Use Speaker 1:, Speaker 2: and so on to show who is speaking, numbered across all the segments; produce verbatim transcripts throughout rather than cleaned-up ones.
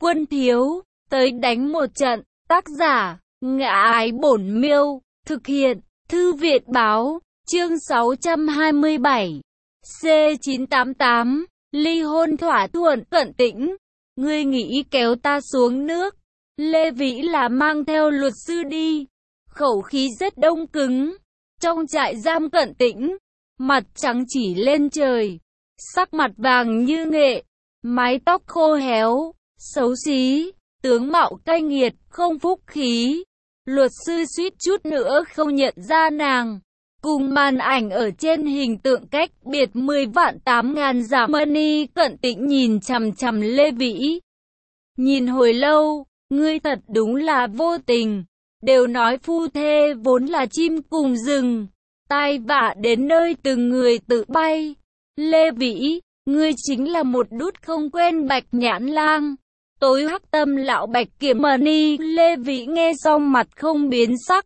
Speaker 1: Quân thiếu, tới đánh một trận. Tác giả, Ngã Ái Bổn Miêu. Thực hiện, Thư Viện Báo. Chương sáu trăm hai mươi bảy. C chín tám tám. Ly hôn thỏa thuận. Cận Tĩnh, ngươi nghĩ kéo ta xuống nước? Lê Vĩ là mang theo luật sư đi. Khẩu khí rất đông cứng. Trong trại giam Cận Tĩnh, mặt trắng chỉ lên trời, sắc mặt vàng như nghệ, mái tóc khô héo, xấu xí, tướng mạo cay nghiệt, không phúc khí. Luật sư suýt chút nữa không nhận ra nàng. Cùng màn ảnh ở trên hình tượng cách biệt mười vạn tám ngàn giả money. Cận Tĩnh nhìn chằm chằm Lê Vĩ. Nhìn hồi lâu, ngươi thật đúng là vô tình. Đều nói phu thê vốn là chim cùng rừng, tai vạ đến nơi từng người tự bay. Lê Vĩ, ngươi chính là một đút không quen bạch nhãn lang. Tối hắc tâm lão bạch kiểm money. Lê Vĩ nghe xong mặt không biến sắc.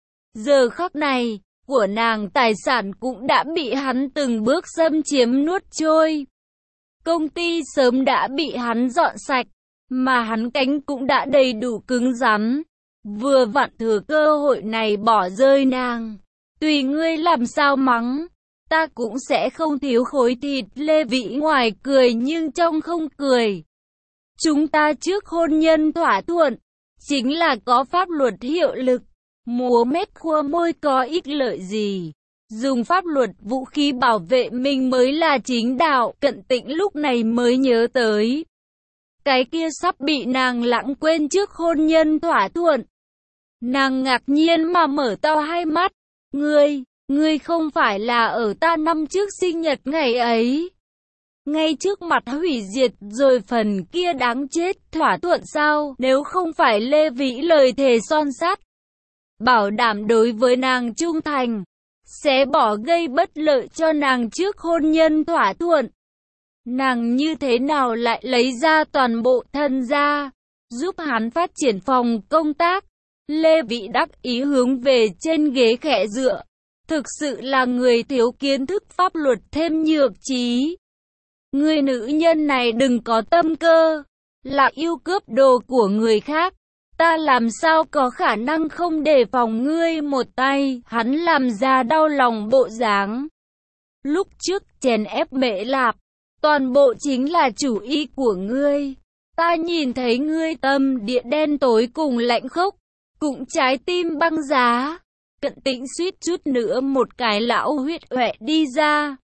Speaker 1: Giờ khắc này, của nàng tài sản cũng đã bị hắn từng bước xâm chiếm nuốt trôi. Công ty sớm đã bị hắn dọn sạch, mà hắn cánh cũng đã đầy đủ cứng rắn. Vừa vặn thừa cơ hội này bỏ rơi nàng. Tùy ngươi làm sao mắng, ta cũng sẽ không thiếu khối thịt. Lê Vĩ ngoài cười nhưng trong không cười. Chúng ta trước hôn nhân thỏa thuận, chính là có pháp luật hiệu lực. Múa mép khua môi có ích lợi gì? Dùng pháp luật vũ khí bảo vệ mình mới là chính đạo. Cận Tĩnh lúc này mới nhớ tới cái kia sắp bị nàng lãng quên trước hôn nhân thỏa thuận. Nàng ngạc nhiên mà mở to hai mắt. Ngươi, ngươi không phải là ở ta năm trước sinh nhật ngày ấy, ngay trước mặt hủy diệt rồi phần kia đáng chết thỏa thuận sao? Nếu không phải Lê Vĩ lời thề son sắt, bảo đảm đối với nàng trung thành, sẽ bỏ gây bất lợi cho nàng trước hôn nhân thỏa thuận, nàng như thế nào lại lấy ra toàn bộ thân gia, giúp hắn phát triển phòng công tác? Lê Vĩ đắc ý hướng về trên ghế khẽ dựa. Thực sự là người thiếu kiến thức pháp luật thêm nhược trí. Người nữ nhân này đừng có tâm cơ, là yêu cướp đồ của người khác. Ta làm sao có khả năng không đề phòng ngươi một tay? Hắn làm ra đau lòng bộ dáng. Lúc trước chèn ép Mễ Lạp, toàn bộ chính là chủ ý của ngươi. Ta nhìn thấy ngươi tâm địa đen tối cùng lạnh khốc, cũng trái tim băng giá. Cận Tĩnh suýt chút nữa một cái lão huyết huệ đi ra.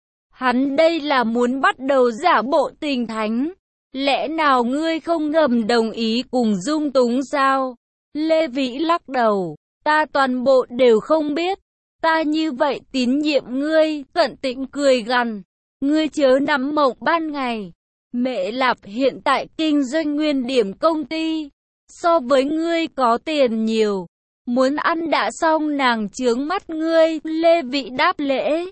Speaker 1: Hắn đây là muốn bắt đầu giả bộ tình thánh. Lẽ nào ngươi không ngầm đồng ý cùng dung túng sao? Lê Vĩ lắc đầu. Ta toàn bộ đều không biết. Ta như vậy tín nhiệm ngươi. Cận Tĩnh cười gằn. Ngươi chớ nắm mộng ban ngày. Mễ Lạp hiện tại kinh doanh nguyên điểm công ty, so với ngươi có tiền nhiều. Muốn ăn đã xong nàng chướng mắt ngươi. Lê Vĩ đáp lễ.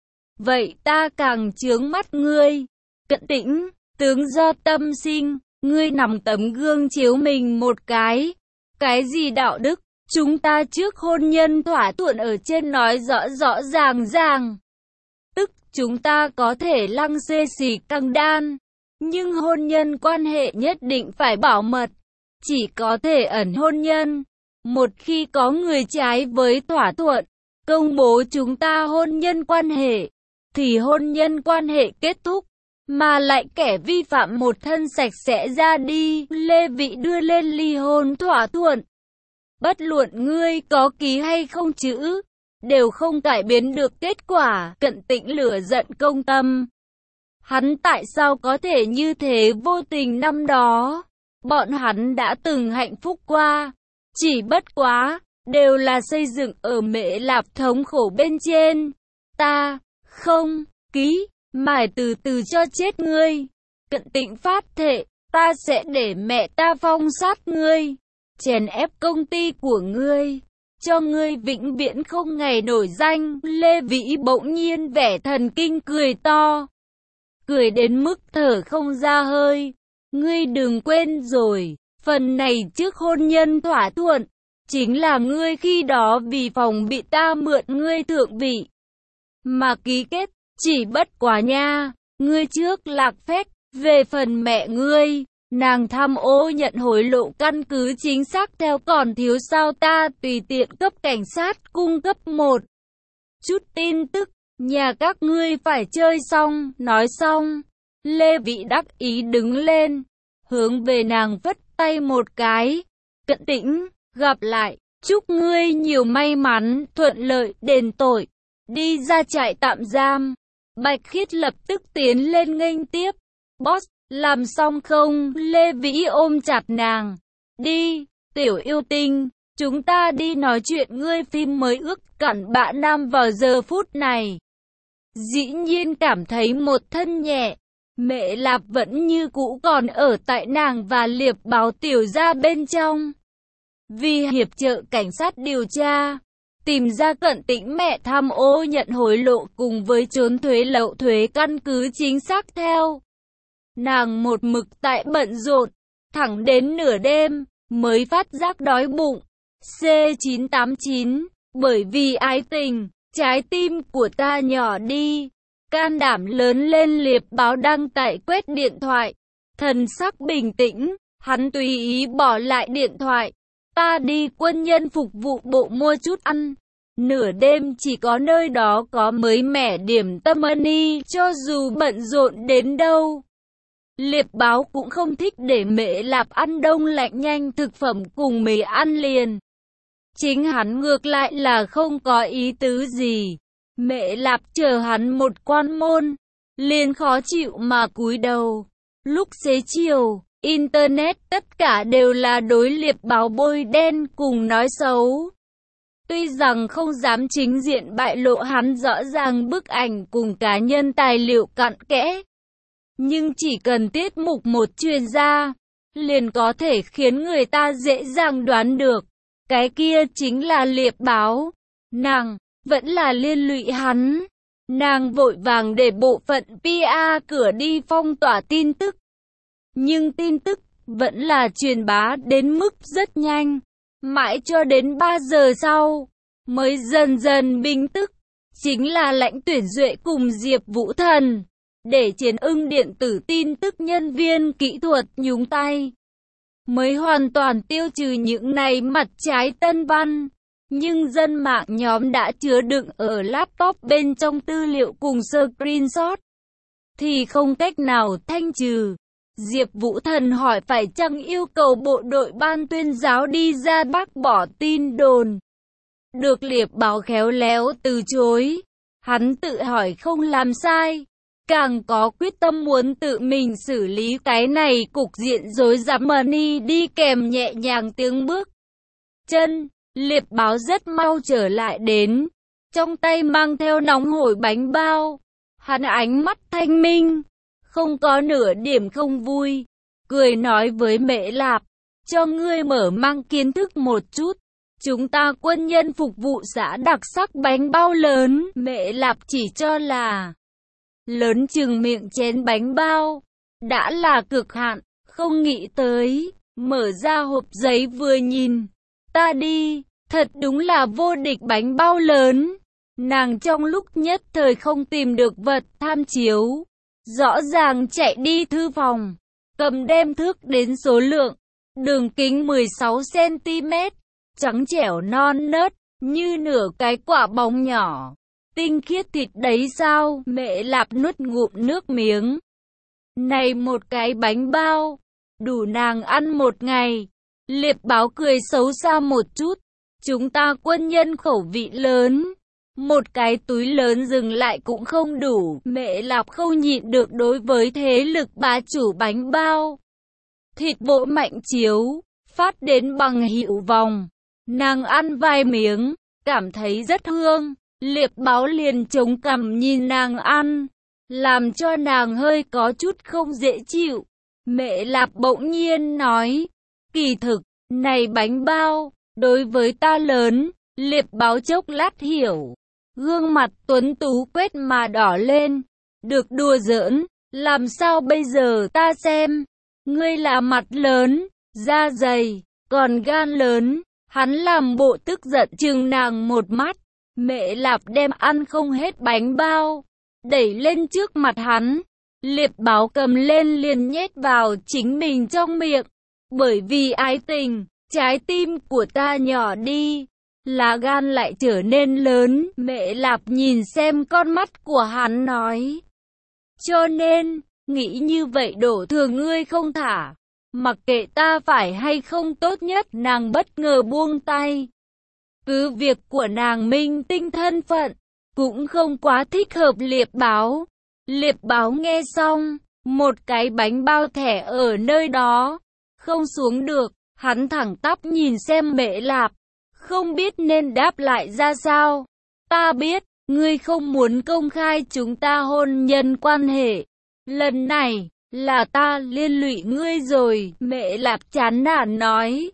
Speaker 1: Vậy ta càng chướng mắt ngươi. Cận Tĩnh, tướng do tâm sinh, ngươi nằm tấm gương chiếu mình một cái. Cái gì đạo đức? Chúng ta trước hôn nhân thỏa thuận ở trên nói rõ rõ ràng ràng. Tức chúng ta có thể lăng xê xì căng đan, nhưng hôn nhân quan hệ nhất định phải bảo mật. Chỉ có thể ẩn hôn nhân. Một khi có người trái với thỏa thuận, công bố chúng ta hôn nhân quan hệ, thì hôn nhân quan hệ kết thúc, mà lại kẻ vi phạm một thân sạch sẽ ra đi. Lê Vĩ đưa lên ly hôn thỏa thuận. Bất luận ngươi có ký hay không chữ, đều không cải biến được kết quả. Cận Tĩnh lửa giận công tâm. Hắn tại sao có thể như thế? Vô tình năm đó, bọn hắn đã từng hạnh phúc qua. Chỉ bất quá, đều là xây dựng ở Mễ Lạp thống khổ bên trên. Ta không ký, mải từ từ cho chết ngươi. Cận Tĩnh phát thệ, ta sẽ để mẹ ta phong sát ngươi, chèn ép công ty của ngươi, cho ngươi vĩnh viễn không ngày nổi danh. Lê Vĩ bỗng nhiên vẻ thần kinh cười to, cười đến mức thở không ra hơi. Ngươi đừng quên rồi, phần này trước hôn nhân thỏa thuận, chính là ngươi khi đó vì phòng bị ta mượn ngươi thượng vị mà ký kết. Chỉ bất quá nha, ngươi trước lạc phép. Về phần mẹ ngươi, Nàng tham ô nhận hối lộ căn cứ chính xác theo còn thiếu sao ta tùy tiện cấp cảnh sát cung cấp một chút tin tức, nhà các ngươi phải chơi xong, nói xong. Lê Vĩ đắc ý đứng lên, hướng về nàng vất tay một cái. Cận Tĩnh, gặp lại, chúc ngươi nhiều may mắn, thuận lợi, đền tội. Đi ra trại tạm giam. Bạch Khiết lập tức tiến lên nghênh tiếp. Boss, làm xong không? Lê Vĩ ôm chặt nàng. Đi, tiểu yêu tinh, chúng ta đi nói chuyện ngươi phim mới ước cặn bã nam vào giờ phút này. Dĩ nhiên cảm thấy một thân nhẹ. Mẹ Lạp vẫn như cũ còn ở tại nàng và Liệp Báo tiểu gia bên trong. Vì hiệp trợ cảnh sát điều tra, tìm ra Cận Tĩnh mẹ tham ô nhận hối lộ cùng với trốn thuế lậu thuế căn cứ chính xác theo. Nàng một mực tại bận rộn, thẳng đến nửa đêm, mới phát giác đói bụng. C chín tám chín, bởi vì ái tình, trái tim của ta nhỏ đi. Can đảm lớn lên Liệp Báo đăng tải quét điện thoại. Thần sắc bình tĩnh, hắn tùy ý bỏ lại điện thoại. Ta đi quân nhân phục vụ bộ mua chút ăn. Nửa đêm chỉ có nơi đó có mới mẻ điểm tâm money, cho dù bận rộn đến đâu. Liệp Báo cũng không thích để Mẹ Lạp ăn đông lạnh nhanh thực phẩm cùng mì ăn liền. Chính hắn ngược lại là không có ý tứ gì. Mẹ Lạp chờ hắn một quan môn, liền khó chịu mà cúi đầu. Lúc xế chiều, Internet tất cả đều là đối Liệp Báo bôi đen cùng nói xấu. Tuy rằng không dám chính diện bại lộ hắn rõ ràng bức ảnh cùng cá nhân tài liệu cặn kẽ, nhưng chỉ cần tiết mục một chuyên gia, liền có thể khiến người ta dễ dàng đoán được. Cái kia chính là Liệp Báo. Nàng vẫn là liên lụy hắn. Nàng vội vàng để bộ phận pê e cửa đi phong tỏa tin tức. Nhưng tin tức vẫn là truyền bá đến mức rất nhanh. Mãi cho đến ba giờ sau, mới dần dần bình tức. Chính là Lãnh Tuyển Duệ cùng Diệp Vũ Thần. Để Chiến Ưng điện tử tin tức nhân viên kỹ thuật nhúng tay, mới hoàn toàn tiêu trừ những này mặt trái tân văn. Nhưng dân mạng nhóm đã chứa đựng ở laptop bên trong tư liệu cùng screenshot, thì không cách nào thanh trừ. Diệp Vũ Thần hỏi phải chăng yêu cầu bộ đội ban tuyên giáo đi ra bác bỏ tin đồn. Được Liệp Báo khéo léo từ chối. Hắn tự hỏi không làm sai, càng có quyết tâm muốn tự mình xử lý cái này cục diện rối rắm. Money đi kèm nhẹ nhàng tiếng bước chân. Liệp Báo rất mau trở lại đến, trong tay mang theo nóng hổi bánh bao. Hắn ánh mắt thanh minh, không có nửa điểm không vui, cười nói với Mẹ Lạp, cho ngươi mở mang kiến thức một chút. Chúng ta quân nhân phục vụ xã đặc sắc bánh bao lớn. Mẹ Lạp chỉ cho là lớn chừng miệng chén bánh bao, đã là cực hạn, không nghĩ tới, mở ra hộp giấy vừa nhìn, ta đi, thật đúng là vô địch bánh bao lớn. Nàng trong lúc nhất thời không tìm được vật tham chiếu, rõ ràng chạy đi thư phòng, cầm đem thước đến số lượng, đường kính mười sáu xăng ti mét, trắng trẻo non nớt, như nửa cái quả bóng nhỏ. Tinh khiết thịt đấy sao? Mẹ Lạp nuốt ngụm nước miếng. Này một cái bánh bao, đủ nàng ăn một ngày. Liệp Báo cười xấu xa một chút. Chúng ta quân nhân khẩu vị lớn, một cái túi lớn dừng lại cũng không đủ. Mẹ Lạp không nhịn được đối với thế lực bá chủ bánh bao. Thịt vỗ mạnh chiếu, phát đến bằng hiệu vòng. Nàng ăn vài miếng, cảm thấy rất hương. Liệp Báo liền chống cằm nhìn nàng ăn, làm cho nàng hơi có chút không dễ chịu. Mẹ Lạp bỗng nhiên nói, kỳ thực, này bánh bao, đối với ta lớn. Liệp Báo chốc lát hiểu, gương mặt tuấn tú quét mà đỏ lên. Được đùa giỡn, làm sao bây giờ ta xem, ngươi là mặt lớn, da dày, còn gan lớn. Hắn làm bộ tức giận chừng nàng một mắt. Mẹ Lạp đem ăn không hết bánh bao, đẩy lên trước mặt hắn, Liệp báo cầm lên liền nhét vào chính mình trong miệng. Bởi vì ái tình, trái tim của ta nhỏ đi, lá gan lại trở nên lớn. Mẹ Lạp nhìn xem con mắt của hắn nói. Cho nên, nghĩ như vậy đổ thừa ngươi không thả. Mặc kệ ta phải hay không, tốt nhất nàng bất ngờ buông tay. Cứ việc của nàng minh tinh thân phận, cũng không quá thích hợp Liệp báo. Liệp báo nghe xong, một cái bánh bao thẻ ở nơi đó, không xuống được, hắn thẳng tắp nhìn xem Mẹ Lạp, không biết nên đáp lại ra sao. Ta biết, ngươi không muốn công khai chúng ta hôn nhân quan hệ. Lần này, là ta liên lụy ngươi rồi, Mẹ Lạp chán nản nói.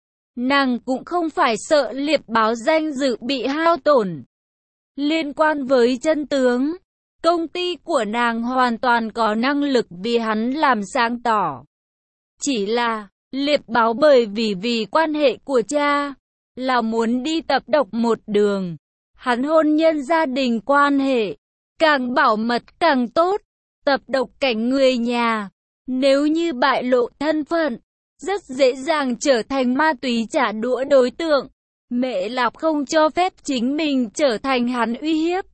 Speaker 1: Nàng cũng không phải sợ Liệp báo danh dự bị hao tổn. Liên quan với chân tướng, công ty của nàng hoàn toàn có năng lực vì hắn làm sáng tỏ. Chỉ là, Liệp báo bởi vì vì quan hệ của cha, là muốn đi tập độc một đường. Hắn hôn nhân gia đình quan hệ, càng bảo mật càng tốt, tập độc cảnh người nhà. Nếu như bại lộ thân phận, rất dễ dàng trở thành ma túy trả đũa đối tượng. Mẹ Lạp không cho phép chính mình trở thành hắn uy hiếp.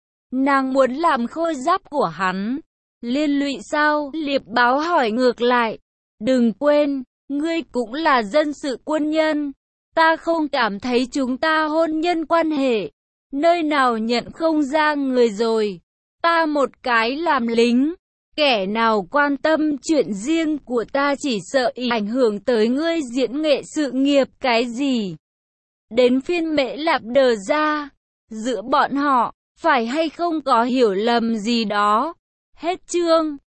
Speaker 1: Nàng muốn làm khôi giáp của hắn. Liên lụy sao? Liệp báo hỏi ngược lại. Đừng quên, ngươi cũng là dân sự quân nhân. Ta không cảm thấy chúng ta hôn nhân quan hệ. Nơi nào nhận không ra người rồi. Ta một cái làm lính. Kẻ nào quan tâm chuyện riêng của ta chỉ sợ ảnh hưởng tới ngươi diễn nghệ sự nghiệp cái gì. Đến phiên Mẹ Lạp đờ ra. Giữa bọn họ, phải hay không có hiểu lầm gì đó. Hết chương.